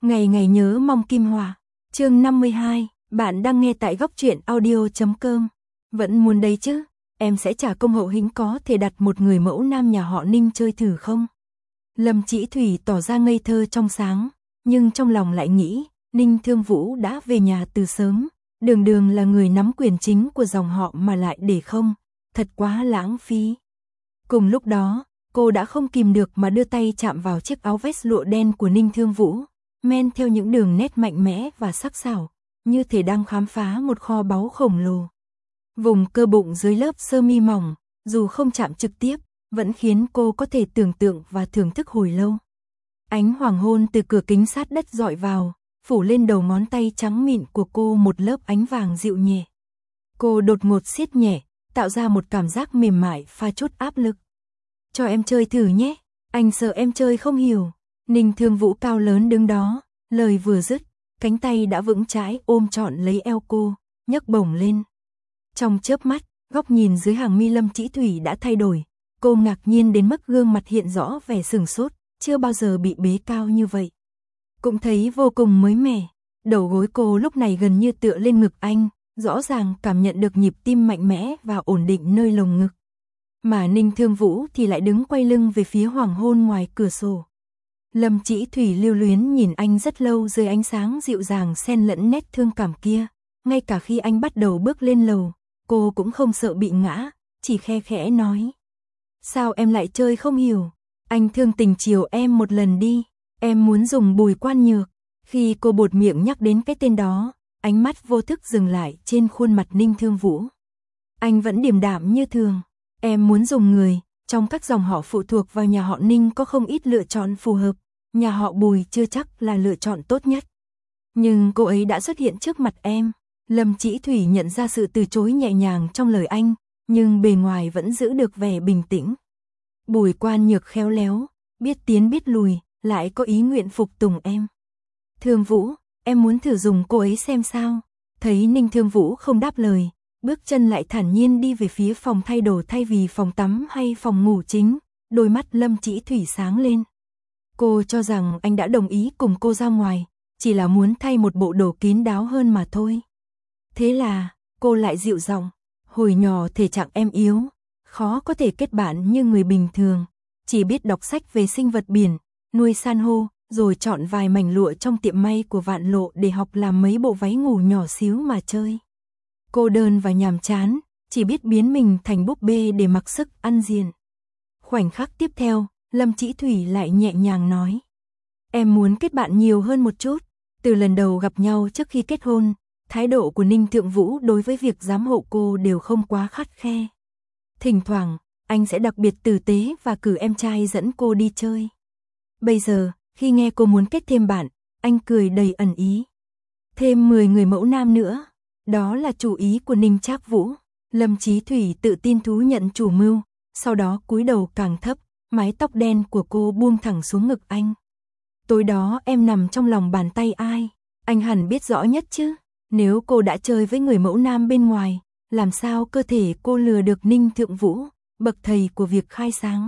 Ngày ngày nhớ mong Kim Hòa. Chương 52, bạn đang nghe tại góc truyện audio.com. Vẫn muốn đấy chứ, em sẽ trả công hậu hĩnh có thể đặt một người mẫu nam nhà họ Ninh chơi thử không? Lâm Chỉ Thủy tỏ ra ngây thơ trong sáng, nhưng trong lòng lại nghĩ, Ninh Thương Vũ đã về nhà từ sớm, đường đường là người nắm quyền chính của dòng họ mà lại để không, thật quá lãng phí. Cùng lúc đó, cô đã không kìm được mà đưa tay chạm vào chiếc áo vest lụa đen của Ninh Thương Vũ, men theo những đường nét mạnh mẽ và sắc sảo, như thể đang khám phá một kho báu khổng lồ. Vùng cơ bụng dưới lớp sơ mi mỏng, dù không chạm trực tiếp, vẫn khiến cô có thể tưởng tượng và thưởng thức hồi lâu. Ánh hoàng hôn từ cửa kính sát đất dọi vào, phủ lên đầu ngón tay trắng mịn của cô một lớp ánh vàng dịu nhẹ. Cô đột ngột siết nhẹ, tạo ra một cảm giác mềm mại pha chút áp lực. Cho em chơi thử nhé, anh sợ em chơi không hiểu. Ninh Thương Vũ cao lớn đứng đó, lời vừa dứt, cánh tay đã vững chãi ôm trọn lấy eo cô, nhấc bổng lên. Trong chớp mắt, góc nhìn dưới hàng mi Lâm Chỉ Thủy đã thay đổi, cô ngạc nhiên đến mức gương mặt hiện rõ vẻ sửng sốt, chưa bao giờ bị bế cao như vậy. Cũng thấy vô cùng mới mẻ, đầu gối cô lúc này gần như tựa lên ngực anh, rõ ràng cảm nhận được nhịp tim mạnh mẽ và ổn định nơi lồng ngực. Mà Ninh Thương Vũ thì lại đứng quay lưng về phía hoàng hôn ngoài cửa sổ. Lâm Chỉ Thủy lưu luyến nhìn anh rất lâu dưới ánh sáng dịu dàng xen lẫn nét thương cảm kia, ngay cả khi anh bắt đầu bước lên lầu, cô cũng không sợ bị ngã, chỉ khe khẽ nói. Sao em lại chơi không hiểu, anh thương tình chiều em một lần đi, em muốn dùng Bùi Quan Nhược. Khi cô buột miệng nhắc đến cái tên đó, ánh mắt vô thức dừng lại trên khuôn mặt Ninh Thương Vũ. Anh vẫn điềm đạm như thường, em muốn dùng người, trong các dòng họ phụ thuộc vào nhà họ Ninh có không ít lựa chọn phù hợp, nhà họ Bùi chưa chắc là lựa chọn tốt nhất. Nhưng cô ấy đã xuất hiện trước mặt em. Lâm Chỉ Thủy nhận ra sự từ chối nhẹ nhàng trong lời anh, nhưng bề ngoài vẫn giữ được vẻ bình tĩnh. Bùi Quan Nhược khéo léo, biết tiến biết lùi, lại có ý nguyện phục tùng em. Thương Vũ, em muốn thử dùng cô ấy xem sao. Thấy Ninh Thương Vũ không đáp lời, bước chân lại thản nhiên đi về phía phòng thay đồ thay vì phòng tắm hay phòng ngủ chính, đôi mắt Lâm Chỉ Thủy sáng lên. Cô cho rằng anh đã đồng ý cùng cô ra ngoài, chỉ là muốn thay một bộ đồ kín đáo hơn mà thôi. Thế là, cô lại dịu giọng, hồi nhỏ thể trạng em yếu, khó có thể kết bạn như người bình thường, chỉ biết đọc sách về sinh vật biển, nuôi san hô, rồi chọn vài mảnh lụa trong tiệm may của Vạn Lộ để học làm mấy bộ váy ngủ nhỏ xíu mà chơi. Cô đơn và nhàm chán, chỉ biết biến mình thành búp bê để mặc sức ăn diện. Khoảnh khắc tiếp theo, Lâm Chỉ Thủy lại nhẹ nhàng nói. Em muốn kết bạn nhiều hơn một chút. Từ lần đầu gặp nhau trước khi kết hôn, thái độ của Ninh Thượng Vũ đối với việc giám hộ cô đều không quá khắt khe. Thỉnh thoảng, anh sẽ đặc biệt tử tế và cử em trai dẫn cô đi chơi. Bây giờ, khi nghe cô muốn kết thêm bạn, anh cười đầy ẩn ý. Thêm 10 người mẫu nam nữa, đó là chủ ý của Ninh Trác Vũ. Lâm Chỉ Thủy tự tin thú nhận chủ mưu, sau đó cúi đầu càng thấp, mái tóc đen của cô buông thẳng xuống ngực anh. Tối đó em nằm trong lòng bàn tay ai, anh hẳn biết rõ nhất chứ. Nếu cô đã chơi với người mẫu nam bên ngoài, làm sao cơ thể cô lừa được Ninh Thượng Vũ, bậc thầy của việc khai sáng.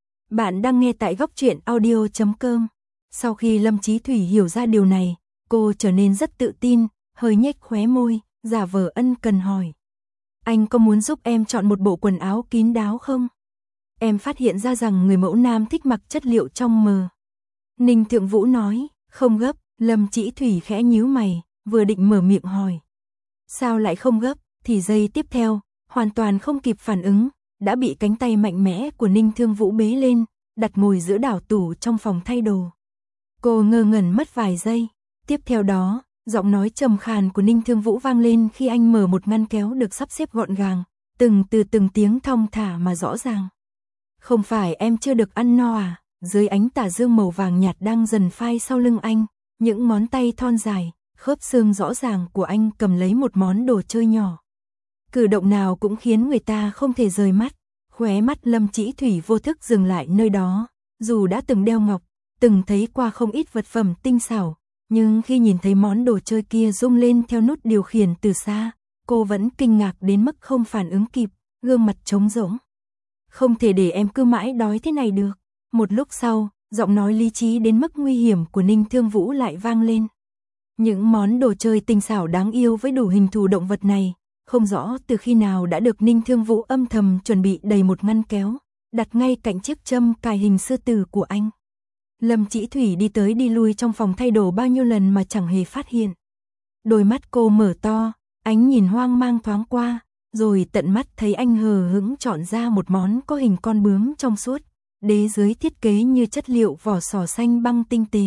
Bạn đang nghe tại góc truyện audio.com. Sau khi Lâm Chỉ Thủy hiểu ra điều này, cô trở nên rất tự tin, hơi nhếch khóe môi, giả vờ ân cần hỏi. Anh có muốn giúp em chọn một bộ quần áo kín đáo không? Em phát hiện ra rằng người mẫu nam thích mặc chất liệu trong mờ. Ninh Thượng Vũ nói, không gấp. Lâm Chỉ Thủy khẽ nhíu mày, vừa định mở miệng hỏi. Sao lại không gấp? Thì giây tiếp theo, hoàn toàn không kịp phản ứng, đã bị cánh tay mạnh mẽ của Ninh Thương Vũ bế lên, đặt ngồi giữa đảo tủ trong phòng thay đồ. Cô ngơ ngẩn mất vài giây. Tiếp theo đó, giọng nói trầm khàn của Ninh Thương Vũ vang lên khi anh mở một ngăn kéo được sắp xếp gọn gàng, từng tiếng thong thả mà rõ ràng. Không phải em chưa được ăn no à? Dưới ánh tà dương màu vàng nhạt đang dần phai sau lưng anh, những ngón tay thon dài, khớp xương rõ ràng của anh cầm lấy một món đồ chơi nhỏ. Cử động nào cũng khiến người ta không thể rời mắt. Khóe mắt Lâm Chỉ Thủy vô thức dừng lại nơi đó, dù đã từng đeo ngọc, từng thấy qua không ít vật phẩm tinh xảo, nhưng khi nhìn thấy món đồ chơi kia rung lên theo nút điều khiển từ xa, cô vẫn kinh ngạc đến mức không phản ứng kịp, gương mặt trống rỗng. Không thể để em cứ mãi đói thế này được. Một lúc sau, giọng nói lý trí đến mức nguy hiểm của Ninh Thương Vũ lại vang lên. Những món đồ chơi tinh xảo đáng yêu với đủ hình thù động vật này, không rõ từ khi nào đã được Ninh Thương Vũ âm thầm chuẩn bị đầy một ngăn kéo, đặt ngay cạnh chiếc châm cài hình sư tử của anh. Lâm Chỉ Thủy đi tới đi lui trong phòng thay đồ bao nhiêu lần mà chẳng hề phát hiện. Đôi mắt cô mở to, ánh nhìn hoang mang thoáng qua, rồi tận mắt thấy anh hờ hững chọn ra một món có hình con bướm trong suốt, đế dưới thiết kế như chất liệu vỏ sò xanh băng tinh tế.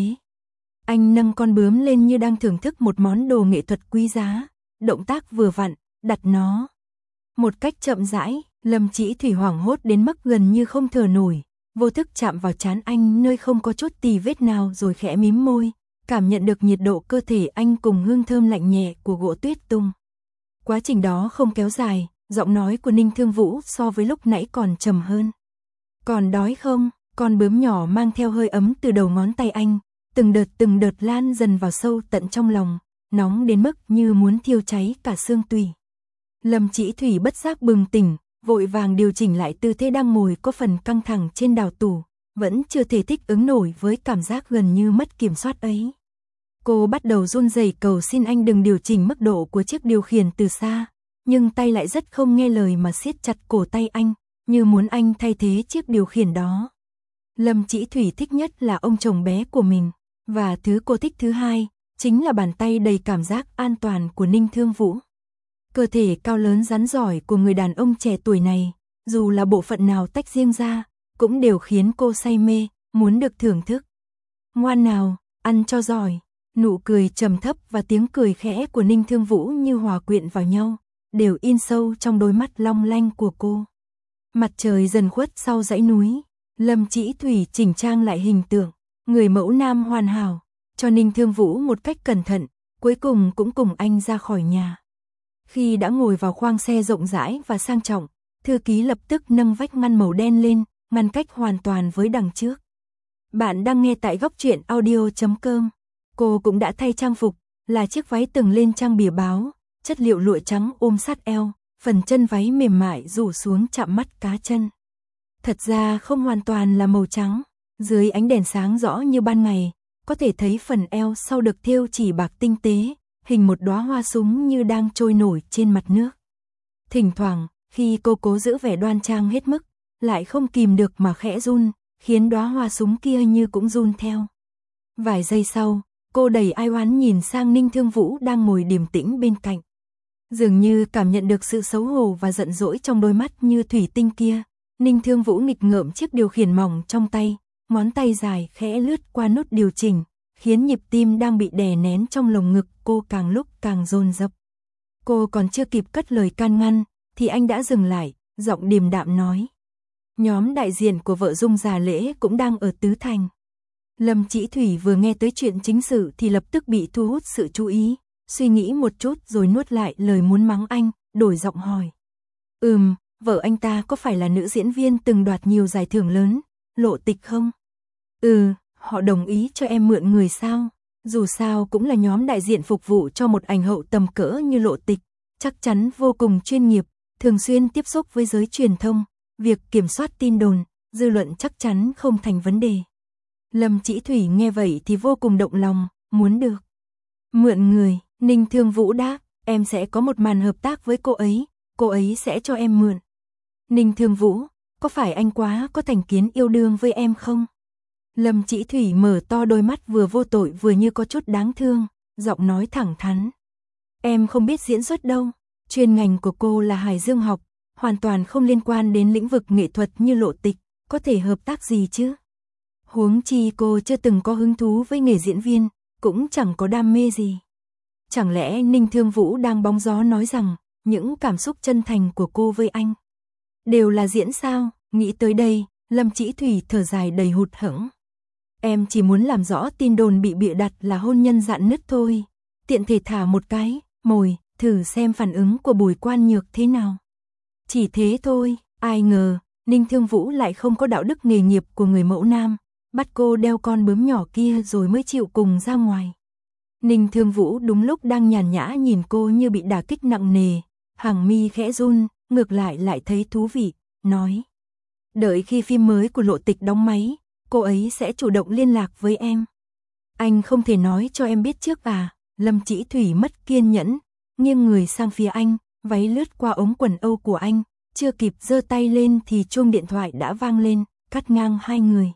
Anh nâng con bướm lên như đang thưởng thức một món đồ nghệ thuật quý giá, động tác vừa vặn, đặt nó một cách chậm rãi. Lâm Chỉ Thủy hoảng hốt đến mức gần như không thở nổi, vô thức chạm vào trán anh nơi không có chút tì vết nào rồi khẽ mím môi, cảm nhận được nhiệt độ cơ thể anh cùng hương thơm lạnh nhẹ của gỗ tuyết tung. Quá trình đó không kéo dài, giọng nói của Ninh Thương Vũ so với lúc nãy còn trầm hơn. Còn đói không? Con bướm nhỏ mang theo hơi ấm từ đầu ngón tay anh, từng đợt lan dần vào sâu tận trong lòng, nóng đến mức như muốn thiêu cháy cả xương tủy. Lâm Chỉ Thủy bất giác bừng tỉnh, vội vàng điều chỉnh lại tư thế đang ngồi có phần căng thẳng trên đào tủ, vẫn chưa thể thích ứng nổi với cảm giác gần như mất kiểm soát ấy. Cô bắt đầu run rẩy cầu xin anh đừng điều chỉnh mức độ của chiếc điều khiển từ xa, nhưng tay lại rất không nghe lời mà siết chặt cổ tay anh, như muốn anh thay thế chiếc điều khiển đó. Lâm Chỉ Thủy thích nhất là ông chồng bé của mình, và thứ cô thích thứ hai chính là bàn tay đầy cảm giác an toàn của Ninh Thương Vũ. Cơ thể cao lớn rắn giỏi của người đàn ông trẻ tuổi này, dù là bộ phận nào tách riêng ra, cũng đều khiến cô say mê, muốn được thưởng thức. Ngoan nào, ăn cho giỏi. Nụ cười trầm thấp và tiếng cười khẽ của Ninh Thương Vũ như hòa quyện vào nhau, đều in sâu trong đôi mắt long lanh của cô. Mặt trời dần khuất sau dãy núi, Lâm Chỉ Thủy chỉnh trang lại hình tượng, người mẫu nam hoàn hảo, cho Ninh Thương Vũ một cách cẩn thận, cuối cùng cũng cùng anh ra khỏi nhà. Khi đã ngồi vào khoang xe rộng rãi và sang trọng, thư ký lập tức nâng vách ngăn màu đen lên, ngăn cách hoàn toàn với đằng trước. Bạn đang nghe tại Góc Truyện Audio.com. Cô cũng đã thay trang phục, là chiếc váy từng lên trang bìa báo, chất liệu lụa trắng ôm sát eo, phần chân váy mềm mại rủ xuống chạm mắt cá chân. Thật ra không hoàn toàn là màu trắng, dưới ánh đèn sáng rõ như ban ngày, có thể thấy phần eo sau được thêu chỉ bạc tinh tế, hình một đóa hoa súng như đang trôi nổi trên mặt nước. Thỉnh thoảng, khi cô cố giữ vẻ đoan trang hết mức, lại không kìm được mà khẽ run, khiến đóa hoa súng kia như cũng run theo. Vài giây sau, cô đầy ai oán nhìn sang Ninh Thương Vũ đang ngồi điềm tĩnh bên cạnh. Dường như cảm nhận được sự xấu hổ và giận dỗi trong đôi mắt như thủy tinh kia, Ninh Thương Vũ nghịch ngợm chiếc điều khiển mỏng trong tay, ngón tay dài khẽ lướt qua nút điều chỉnh, khiến nhịp tim đang bị đè nén trong lồng ngực cô càng lúc càng dồn dập. Cô còn chưa kịp cất lời can ngăn, thì anh đã dừng lại, giọng điềm đạm nói. Nhóm đại diện của vợ Dung già lễ cũng đang ở Tứ Thành. Lâm Chỉ Thủy vừa nghe tới chuyện chính sự thì lập tức bị thu hút sự chú ý, suy nghĩ một chút rồi nuốt lại lời muốn mắng anh, đổi giọng hỏi. Vợ anh ta có phải là nữ diễn viên từng đoạt nhiều giải thưởng lớn, Lộ Tịch không? Họ đồng ý cho em mượn người sao? Dù sao cũng là nhóm đại diện phục vụ cho một ảnh hậu tầm cỡ như Lộ Tịch, chắc chắn vô cùng chuyên nghiệp, thường xuyên tiếp xúc với giới truyền thông, việc kiểm soát tin đồn, dư luận chắc chắn không thành vấn đề. Lâm Chỉ Thủy nghe vậy thì vô cùng động lòng, muốn được mượn người. Ninh Thương Vũ đáp, em sẽ có một màn hợp tác với cô ấy sẽ cho em mượn. Ninh Thương Vũ, có phải anh quá có thành kiến yêu đương với em không? Lâm Chỉ Thủy mở to đôi mắt vừa vô tội vừa như có chút đáng thương, giọng nói thẳng thắn. Em không biết diễn xuất đâu, chuyên ngành của cô là Hải Dương học, hoàn toàn không liên quan đến lĩnh vực nghệ thuật như Lộ Tịch, có thể hợp tác gì chứ? Huống chi cô chưa từng có hứng thú với nghề diễn viên, cũng chẳng có đam mê gì. Chẳng lẽ Ninh Thương Vũ đang bóng gió nói rằng những cảm xúc chân thành của cô với anh đều là diễn sao? Nghĩ tới đây, Lâm Chỉ Thủy thở dài đầy hụt hẫng. Em chỉ muốn làm rõ tin đồn bị bịa đặt là hôn nhân rạn nứt thôi, tiện thể thả một cái mồi, thử xem phản ứng của Bùi Quan Nhược thế nào. Chỉ thế thôi, ai ngờ Ninh Thương Vũ lại không có đạo đức nghề nghiệp của người mẫu nam, bắt cô đeo con bướm nhỏ kia rồi mới chịu cùng ra ngoài. Ninh Thương Vũ đúng lúc đang nhàn nhã nhìn cô như bị đả kích nặng nề, hàng mi khẽ run, ngược lại thấy thú vị, nói. Đợi khi phim mới của Lộ Tịch đóng máy, cô ấy sẽ chủ động liên lạc với em. Anh không thể nói cho em biết trước à? Lâm Chỉ Thủy mất kiên nhẫn, nghiêng người sang phía anh, váy lướt qua ống quần âu của anh, chưa kịp giơ tay lên thì chuông điện thoại đã vang lên, cắt ngang hai người.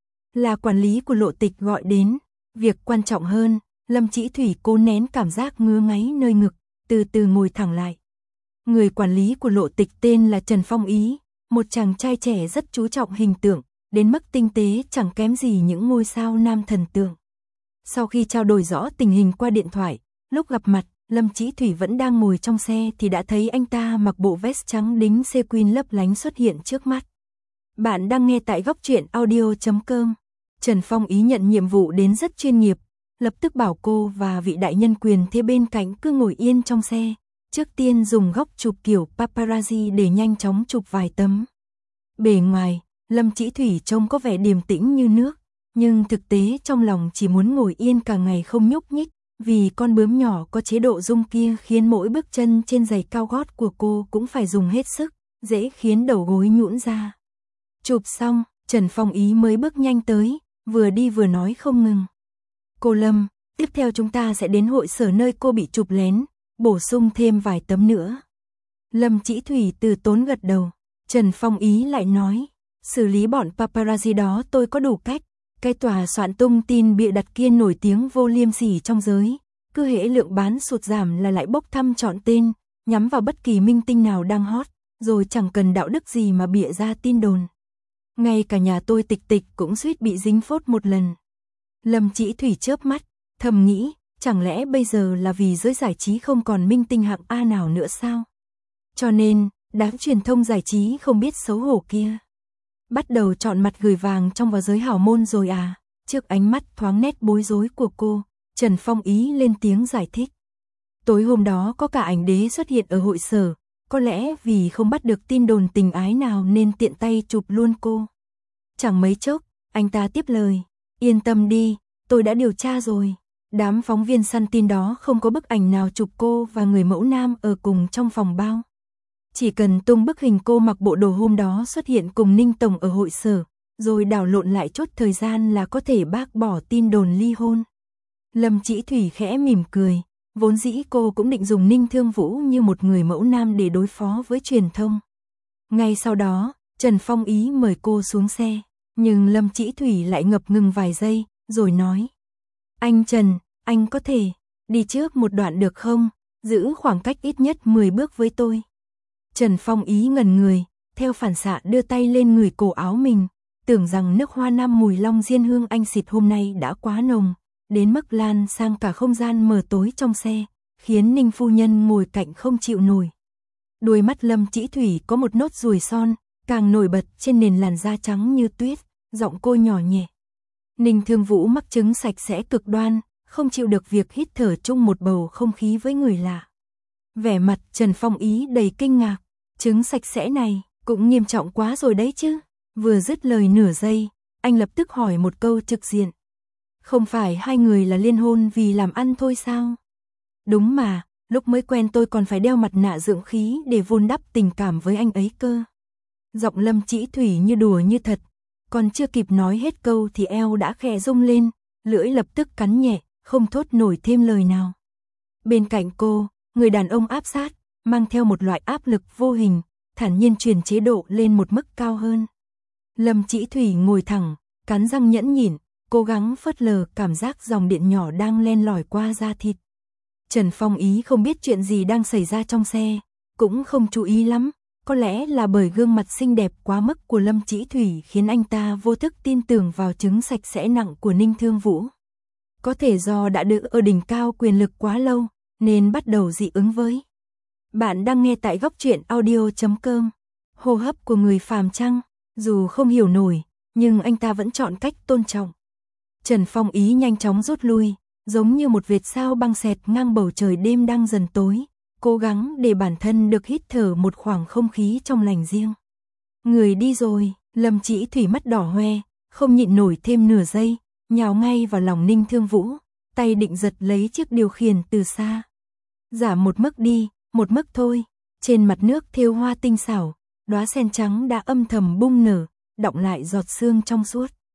Là quản lý của Lộ Tịch gọi đến, việc quan trọng hơn, Lâm Chỉ Thủy cố nén cảm giác ngứa ngáy nơi ngực, từ từ ngồi thẳng lại. Người quản lý của Lộ Tịch tên là Trần Phong Ý, một chàng trai trẻ rất chú trọng hình tượng, đến mức tinh tế chẳng kém gì những ngôi sao nam thần tượng. Sau khi trao đổi rõ tình hình qua điện thoại, lúc gặp mặt, Lâm Chỉ Thủy vẫn đang ngồi trong xe thì đã thấy anh ta mặc bộ vest trắng đính sequin lấp lánh xuất hiện trước mắt. Bạn đang nghe tại góc truyện audio.com. Trần Phong Ý nhận nhiệm vụ đến rất chuyên nghiệp, lập tức bảo cô và vị đại nhân quyền thế bên cạnh cứ ngồi yên trong xe. Trước tiên dùng góc chụp kiểu paparazzi để nhanh chóng chụp vài tấm. Bề ngoài, Lâm Chỉ Thủy trông có vẻ điềm tĩnh như nước, nhưng thực tế trong lòng chỉ muốn ngồi yên cả ngày không nhúc nhích, vì con bướm nhỏ có chế độ rung kia khiến mỗi bước chân trên giày cao gót của cô cũng phải dùng hết sức, dễ khiến đầu gối nhũn ra. Chụp xong, Trần Phong Ý mới bước nhanh tới, vừa đi vừa nói không ngừng. Cô Lâm, tiếp theo chúng ta sẽ đến hội sở nơi cô bị chụp lén, bổ sung thêm vài tấm nữa. Lâm Chỉ Thủy từ tốn gật đầu. Trần Phong Ý lại nói, xử lý bọn paparazzi đó tôi có đủ cách. Cái tòa soạn tung tin bịa đặt kia nổi tiếng vô liêm sỉ trong giới, cứ hễ lượng bán sụt giảm là lại bốc thăm chọn tên, nhắm vào bất kỳ minh tinh nào đang hot, rồi chẳng cần đạo đức gì mà bịa ra tin đồn. Ngay cả nhà tôi Tịch Tịch cũng suýt bị dính phốt một lần. Lâm Chỉ Thủy chớp mắt, thầm nghĩ, chẳng lẽ bây giờ là vì giới giải trí không còn minh tinh hạng A nào nữa sao? Cho nên, đám truyền thông giải trí không biết xấu hổ kia bắt đầu chọn mặt gửi vàng trong vào giới hảo môn rồi à? Trước ánh mắt thoáng nét bối rối của cô, Trần Phong Ý lên tiếng giải thích. Tối hôm đó có cả ảnh đế xuất hiện ở hội sở, có lẽ vì không bắt được tin đồn tình ái nào nên tiện tay chụp luôn cô. Chẳng mấy chốc, anh ta tiếp lời, yên tâm đi, tôi đã điều tra rồi. Đám phóng viên săn tin đó không có bức ảnh nào chụp cô và người mẫu nam ở cùng trong phòng bao. Chỉ cần tung bức hình cô mặc bộ đồ hôm đó xuất hiện cùng Ninh Tổng ở hội sở, rồi đảo lộn lại chốt thời gian là có thể bác bỏ tin đồn ly hôn. Lâm Chỉ Thủy khẽ mỉm cười, vốn dĩ cô cũng định dùng Ninh Thương Vũ như một người mẫu nam để đối phó với truyền thông. Ngay sau đó, Trần Phong Ý mời cô xuống xe, nhưng Lâm Chỉ Thủy lại ngập ngừng vài giây, rồi nói. Anh Trần, anh có thể đi trước một đoạn được không? Giữ khoảng cách ít nhất 10 bước với tôi. Trần Phong Ý ngẩn người, theo phản xạ đưa tay lên người cổ áo mình, tưởng rằng nước hoa nam mùi long diên hương anh xịt hôm nay đã quá nồng, đến mức lan sang cả không gian mờ tối trong xe, khiến Ninh phu nhân ngồi cạnh không chịu nổi. Đuôi mắt Lâm Chỉ Thủy có một nốt ruồi son, càng nổi bật trên nền làn da trắng như tuyết, giọng cô nhỏ nhẹ. Ninh Thương Vũ mắc chứng sạch sẽ cực đoan, không chịu được việc hít thở chung một bầu không khí với người lạ. Vẻ mặt Trần Phong Ý đầy kinh ngạc, chứng sạch sẽ này cũng nghiêm trọng quá rồi đấy chứ. Vừa dứt lời nửa giây, anh lập tức hỏi một câu trực diện. Không phải hai người là liên hôn vì làm ăn thôi sao? Đúng mà, lúc mới quen tôi còn phải đeo mặt nạ dưỡng khí để vun đắp tình cảm với anh ấy cơ. Giọng Lâm Chỉ Thủy như đùa như thật, còn chưa kịp nói hết câu thì eo đã khẽ rung lên, lưỡi lập tức cắn nhẹ, không thốt nổi thêm lời nào. Bên cạnh cô, người đàn ông áp sát, mang theo một loại áp lực vô hình, thản nhiên chuyển chế độ lên một mức cao hơn. Lâm Chỉ Thủy ngồi thẳng, cắn răng nhẫn nhịn, cố gắng phớt lờ cảm giác dòng điện nhỏ đang len lỏi qua da thịt. Trần Phong Ý không biết chuyện gì đang xảy ra trong xe, cũng không chú ý lắm, có lẽ là bởi gương mặt xinh đẹp quá mức của Lâm Chỉ Thủy khiến anh ta vô thức tin tưởng vào chứng sạch sẽ nặng của Ninh Thương Vũ. Có thể do đã đứng ở đỉnh cao quyền lực quá lâu, nên bắt đầu dị ứng với. Bạn đang nghe tại góc truyện audio.com. Hô hấp của người phàm trăng, dù không hiểu nổi, nhưng anh ta vẫn chọn cách tôn trọng. Trần Phong Ý nhanh chóng rút lui, giống như một vệt sao băng xẹt ngang bầu trời đêm đang dần tối, cố gắng để bản thân được hít thở một khoảng không khí trong lành riêng. Người đi rồi, Lâm Chỉ Thủy mắt đỏ hoe, không nhịn nổi thêm nửa giây, nhào ngay vào lòng Ninh Thương Vũ, tay định giật lấy chiếc điều khiển từ xa. Giảm một mức đi, một mức thôi. Trên mặt nước thêu hoa tinh xảo, đóa sen trắng đã âm thầm bung nở, đọng lại giọt sương trong suốt.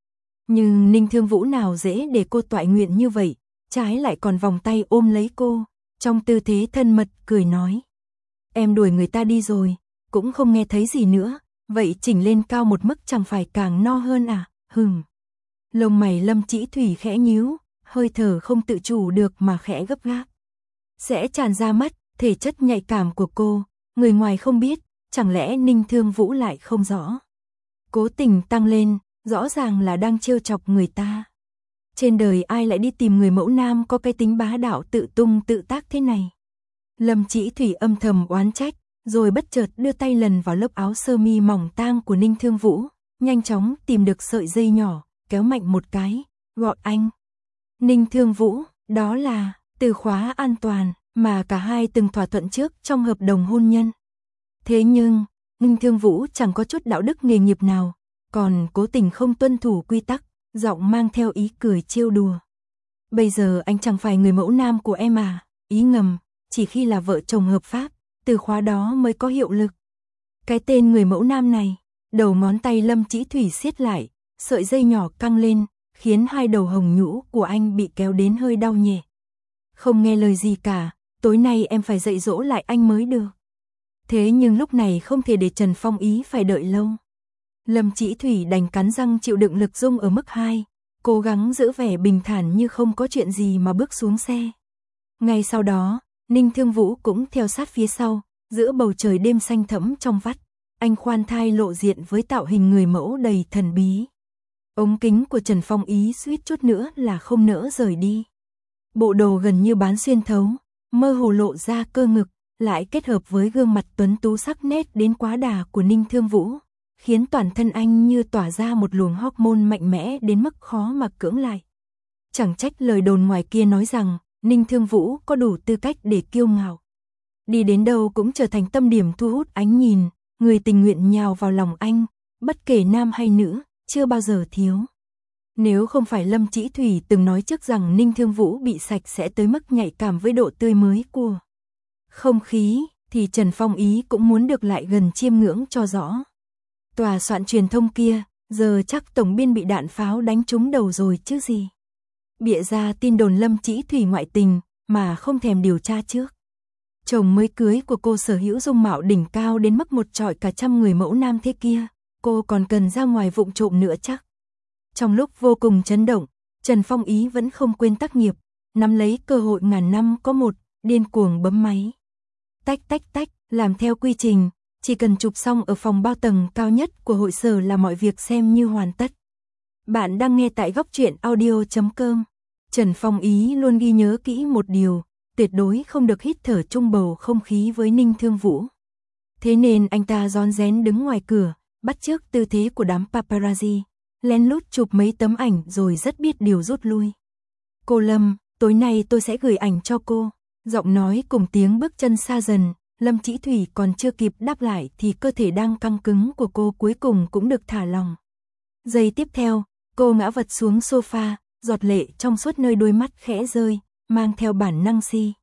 Nhưng Ninh Thương Vũ nào dễ để cô toại nguyện như vậy, trái lại còn vòng tay ôm lấy cô, trong tư thế thân mật cười nói. Em đuổi người ta đi rồi, cũng không nghe thấy gì nữa, vậy chỉnh lên cao một mức chẳng phải càng no hơn à, Lông mày Lâm Chỉ Thủy khẽ nhíu, hơi thở không tự chủ được mà khẽ gấp gáp. Sẽ tràn ra mất, thể chất nhạy cảm của cô, người ngoài không biết, chẳng lẽ Ninh Thương Vũ lại không rõ. Cố tình tăng lên, rõ ràng là đang trêu chọc người ta. Trên đời ai lại đi tìm người mẫu nam có cái tính bá đạo tự tung tự tác thế này. Lâm Chỉ Thủy âm thầm oán trách, rồi bất chợt đưa tay lần vào lớp áo sơ mi mỏng tang của Ninh Thương Vũ, nhanh chóng tìm được sợi dây nhỏ, kéo mạnh một cái, gọi anh. Ninh Thương Vũ, đó là từ khóa an toàn mà cả hai từng thỏa thuận trước trong hợp đồng hôn nhân. Thế nhưng, Ninh Thương Vũ chẳng có chút đạo đức nghề nghiệp nào, còn cố tình không tuân thủ quy tắc, giọng mang theo ý cười trêu đùa. Bây giờ anh chẳng phải người mẫu nam của em à, ý ngầm, chỉ khi là vợ chồng hợp pháp, từ khóa đó mới có hiệu lực. Cái tên người mẫu nam này, đầu ngón tay Lâm Chỉ Thủy siết lại, sợi dây nhỏ căng lên, khiến hai đầu hồng nhũ của anh bị kéo đến hơi đau nhẹ. Không nghe lời gì cả, tối nay em phải dạy dỗ lại anh mới được. Thế nhưng lúc này không thể để Trần Phong Ý phải đợi lâu. Lâm Chỉ Thủy đành cắn răng chịu đựng lực rung ở mức 2, cố gắng giữ vẻ bình thản như không có chuyện gì mà bước xuống xe. Ngay sau đó, Ninh Thương Vũ cũng theo sát phía sau, giữa bầu trời đêm xanh thẫm trong vắt, anh khoan thai lộ diện với tạo hình người mẫu đầy thần bí. Ống kính của Trần Phong Ý suýt chút nữa là không nỡ rời đi. Bộ đồ gần như bán xuyên thấu, mơ hồ lộ ra cơ ngực, lại kết hợp với gương mặt tuấn tú sắc nét đến quá đà của Ninh Thương Vũ, khiến toàn thân anh như tỏa ra một luồng hormone mạnh mẽ đến mức khó mà cưỡng lại. Chẳng trách lời đồn ngoài kia nói rằng Ninh Thương Vũ có đủ tư cách để kiêu ngạo. Đi đến đâu cũng trở thành tâm điểm thu hút ánh nhìn, người tình nguyện nhào vào lòng anh, bất kể nam hay nữ, chưa bao giờ thiếu. Nếu không phải Lâm Chỉ Thủy từng nói trước rằng Ninh Thương Vũ bị sạch sẽ tới mức nhạy cảm với độ tươi mới của không khí, thì Trần Phong Ý cũng muốn được lại gần chiêm ngưỡng cho rõ. Tòa soạn truyền thông kia, giờ chắc tổng biên bị đạn pháo đánh trúng đầu rồi chứ gì. Bịa ra tin đồn Lâm Chỉ Thủy ngoại tình, mà không thèm điều tra trước. Chồng mới cưới của cô sở hữu dung mạo đỉnh cao đến mức một trọi cả trăm người mẫu nam thế kia, cô còn cần ra ngoài vụng trộm nữa chắc. Trong lúc vô cùng chấn động, Trần Phong Ý vẫn không quên tác nghiệp, nắm lấy cơ hội ngàn năm có một, điên cuồng bấm máy. Tách tách tách, làm theo quy trình, chỉ cần chụp xong ở phòng bao tầng cao nhất của hội sở là mọi việc xem như hoàn tất. Bạn đang nghe tại góc truyện audio.com. Trần Phong Ý luôn ghi nhớ kỹ một điều, tuyệt đối không được hít thở chung bầu không khí với Ninh Thương Vũ. Thế nên anh ta rón rén đứng ngoài cửa, bắt chước tư thế của đám paparazzi, lén lút chụp mấy tấm ảnh rồi rất biết điều rút lui. Cô Lâm, tối nay tôi sẽ gửi ảnh cho cô. Giọng nói cùng tiếng bước chân xa dần, Lâm Chỉ Thủy còn chưa kịp đáp lại thì cơ thể đang căng cứng của cô cuối cùng cũng được thả lỏng. Giây tiếp theo, cô ngã vật xuống sofa, giọt lệ trong suốt nơi đôi mắt khẽ rơi, mang theo bản năng si.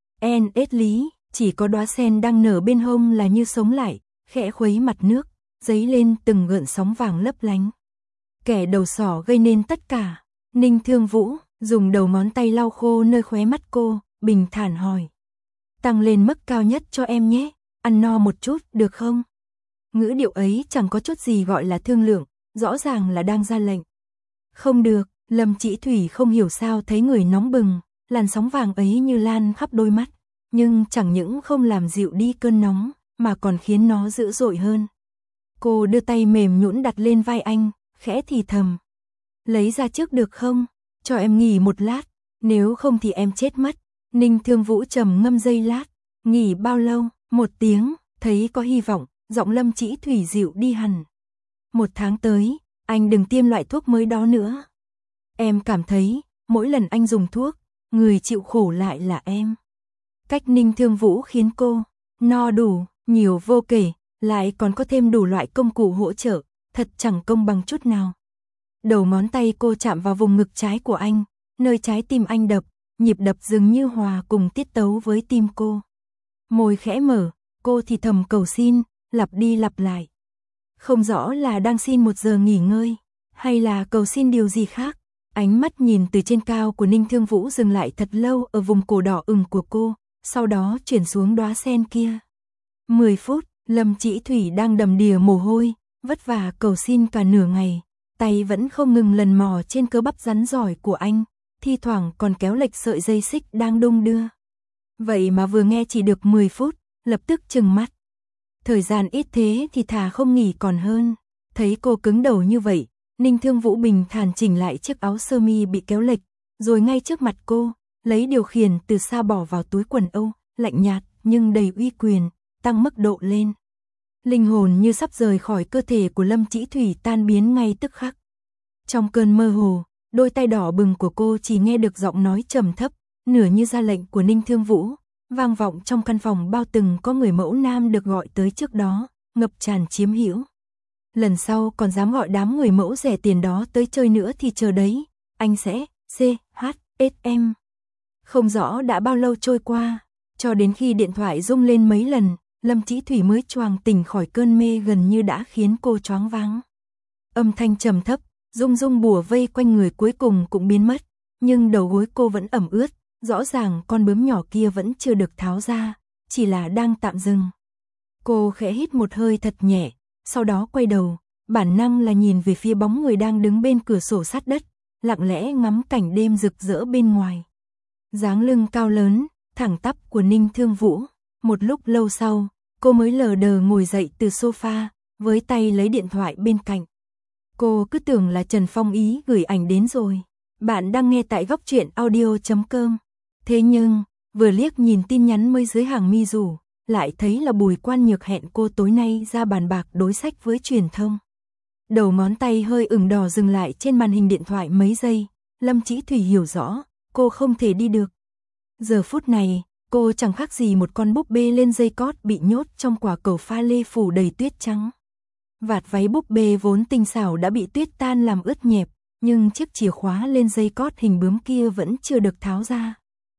Ết lý, chỉ có đóa sen đang nở bên hông là như sống lại, khẽ khuấy mặt nước, dấy lên từng gợn sóng vàng lấp lánh. Kẻ đầu sỏ gây nên tất cả. Ninh Thương Vũ dùng đầu ngón tay lau khô nơi khóe mắt cô, bình thản hỏi. Tăng lên mức cao nhất cho em nhé, ăn no một chút được không? Ngữ điệu ấy chẳng có chút gì gọi là thương lượng, rõ ràng là đang ra lệnh. Không được, Lâm Chỉ Thủy không hiểu sao thấy người nóng bừng, làn sóng vàng ấy như lan khắp đôi mắt, nhưng chẳng những không làm dịu đi cơn nóng, mà còn khiến nó dữ dội hơn. Cô đưa tay mềm nhũn đặt lên vai anh, khẽ thì thầm. Lấy ra trước được không? Cho em nghỉ một lát, nếu không thì em chết mất. Ninh Thương Vũ trầm ngâm giây lát, nghỉ bao lâu? 1 tiếng, thấy có hy vọng, giọng Lâm Chỉ Thủy dịu đi hẳn. 1 tháng tới, anh đừng tiêm loại thuốc mới đó nữa. Em cảm thấy, mỗi lần anh dùng thuốc, người chịu khổ lại là em. Cách Ninh Thương Vũ khiến cô no đủ, nhiều vô kể, lại còn có thêm đủ loại công cụ hỗ trợ, thật chẳng công bằng chút nào. Đầu ngón tay cô chạm vào vùng ngực trái của anh, nơi trái tim anh đập, nhịp đập dường như hòa cùng tiết tấu với tim cô. Môi khẽ mở, cô thì thầm cầu xin, lặp đi lặp lại. Không rõ là đang xin 1 giờ nghỉ ngơi, Hay là cầu xin điều gì khác? Ánh mắt nhìn từ trên cao của Ninh Thương Vũ dừng lại thật lâu ở vùng cổ đỏ ửng của cô, sau đó chuyển xuống đóa sen kia. 10 phút, Lâm Chỉ Thủy đang đầm đìa mồ hôi, vất vả cầu xin cả nửa ngày, tay vẫn không ngừng lần mò trên cơ bắp rắn giỏi của anh, thi thoảng còn kéo lệch sợi dây xích đang đung đưa. Vậy mà vừa nghe chỉ được 10 phút, lập tức trừng mắt. Thời gian ít thế thì thà không nghỉ còn hơn. Thấy cô cứng đầu như vậy, Ninh Thương Vũ bình thản chỉnh lại chiếc áo sơ mi bị kéo lệch, rồi ngay trước mặt cô, lấy điều khiển từ xa bỏ vào túi quần Âu, lạnh nhạt nhưng đầy uy quyền, tăng mức độ lên. Linh hồn như sắp rời khỏi cơ thể của Lâm Chỉ Thủy tan biến ngay tức khắc. Trong cơn mơ hồ, đôi tay đỏ bừng của cô chỉ nghe được giọng nói trầm thấp, nửa như ra lệnh của Ninh Thương Vũ, vang vọng trong căn phòng bao từng có người mẫu nam được gọi tới trước đó, ngập tràn chiếm hữu. Lần sau còn dám gọi đám người mẫu rẻ tiền đó tới chơi nữa thì chờ đấy, anh sẽ CHSM. Không rõ đã bao lâu trôi qua, cho đến khi điện thoại rung lên mấy lần, Lâm Chỉ Thủy mới choàng tỉnh khỏi cơn mê gần như đã khiến cô choáng váng. Âm thanh trầm thấp, rung rung bùa vây quanh người cuối cùng cũng biến mất, nhưng đầu gối cô vẫn ẩm ướt, rõ ràng con bướm nhỏ kia vẫn chưa được tháo ra, chỉ là đang tạm dừng. Cô khẽ hít một hơi thật nhẹ, sau đó quay đầu, bản năng là nhìn về phía bóng người đang đứng bên cửa sổ sát đất, lặng lẽ ngắm cảnh đêm rực rỡ bên ngoài. Dáng lưng cao lớn, thẳng tắp của Ninh Thương Vũ. Một lúc lâu sau, cô mới lờ đờ ngồi dậy từ sofa, với tay lấy điện thoại bên cạnh. Cô cứ tưởng là Trần Phong Ý gửi ảnh đến rồi. Bạn đang nghe tại góc truyện audio.com. Thế nhưng, vừa liếc nhìn tin nhắn mới dưới hàng mi rủ, lại thấy là Bùi Quan Nhược hẹn cô tối nay ra bàn bạc đối sách với truyền thông. Đầu ngón tay hơi ửng đỏ dừng lại trên màn hình điện thoại mấy giây, Lâm Chỉ Thủy hiểu rõ, cô không thể đi được. Giờ phút này, cô chẳng khác gì một con búp bê lên dây cót bị nhốt trong quả cầu pha lê phủ đầy tuyết trắng. Vạt váy búp bê vốn tinh xảo đã bị tuyết tan làm ướt nhẹp, nhưng chiếc chìa khóa lên dây cót hình bướm kia vẫn chưa được tháo ra.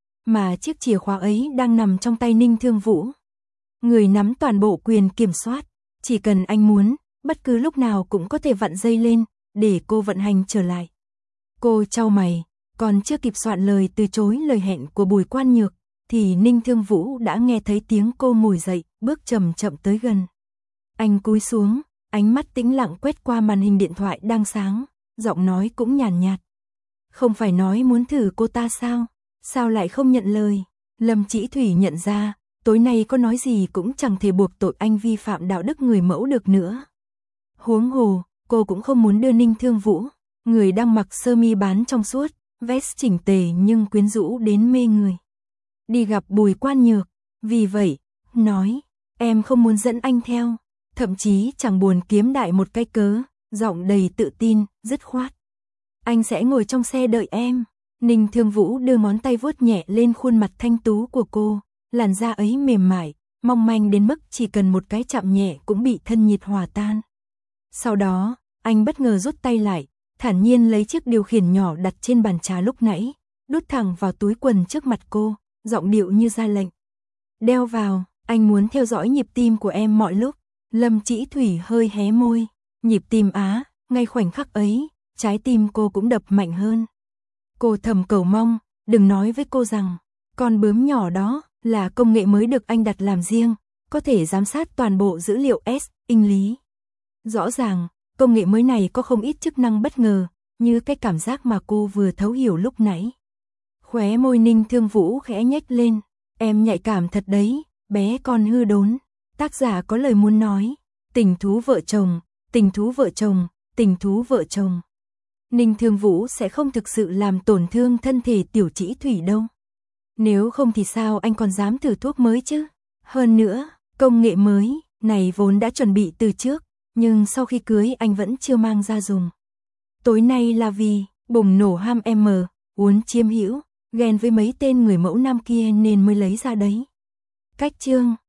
Mà chiếc chìa khóa ấy đang nằm trong tay Ninh Thương Vũ. Người nắm toàn bộ quyền kiểm soát, chỉ cần anh muốn, bất cứ lúc nào cũng có thể vặn dây lên, để cô vận hành trở lại. Cô chau mày, còn chưa kịp soạn lời từ chối lời hẹn của Bùi Quan Nhược, thì Ninh Thương Vũ đã nghe thấy tiếng cô ngồi dậy, bước chậm chậm tới gần. Anh cúi xuống, ánh mắt tĩnh lặng quét qua màn hình điện thoại đang sáng, giọng nói cũng nhàn nhạt. Không phải nói muốn thử cô ta sao? Sao lại không nhận lời? Lâm Chỉ Thủy nhận ra, tối nay có nói gì cũng chẳng thể buộc tội anh vi phạm đạo đức người mẫu được nữa. Huống hồ, cô cũng không muốn đưa Ninh Thương Vũ, người đang mặc sơ mi bán trong suốt, vest chỉnh tề nhưng quyến rũ đến mê người, đi gặp Bùi Quan Nhược. Vì vậy, nói, em không muốn dẫn anh theo, thậm chí chẳng buồn kiếm đại một cái cớ, giọng đầy tự tin, dứt khoát. Anh sẽ ngồi trong xe đợi em. Ninh Thương Vũ đưa ngón tay vuốt nhẹ lên khuôn mặt thanh tú của cô, làn da ấy mềm mại, mong manh đến mức chỉ cần một cái chạm nhẹ cũng bị thân nhiệt hòa tan. Sau đó, anh bất ngờ rút tay lại, thản nhiên lấy chiếc điều khiển nhỏ đặt trên bàn trà lúc nãy, đút thẳng vào túi quần trước mặt cô, giọng điệu như ra lệnh. Đeo vào, anh muốn theo dõi nhịp tim của em mọi lúc. Lâm Chỉ Thủy hơi hé môi, nhịp tim á, ngay khoảnh khắc ấy, trái tim cô cũng đập mạnh hơn. Cô thầm cầu mong, đừng nói với cô rằng, con bướm nhỏ đó là công nghệ mới được anh đặt làm riêng, có thể giám sát toàn bộ dữ liệu S-inh lý. Rõ ràng, công nghệ mới này có không ít chức năng bất ngờ, như cái cảm giác mà cô vừa thấu hiểu lúc nãy. Khóe môi Ninh Thương Vũ khẽ nhếch lên, em nhạy cảm thật đấy, bé con hư đốn. Tác giả có lời muốn nói, tình thú vợ chồng, tình thú vợ chồng, tình thú vợ chồng. Ninh Thương Vũ sẽ không thực sự làm tổn thương thân thể Tiểu Chỉ Thủy đâu. Nếu không thì sao anh còn dám thử thuốc mới chứ? Hơn nữa, công nghệ mới này vốn đã chuẩn bị từ trước, nhưng sau khi cưới anh vẫn chưa mang ra dùng. Tối nay là vì bùng nổ ham muốn chiếm hữu, ghen với mấy tên người mẫu nam kia nên mới lấy ra đấy. Cách chương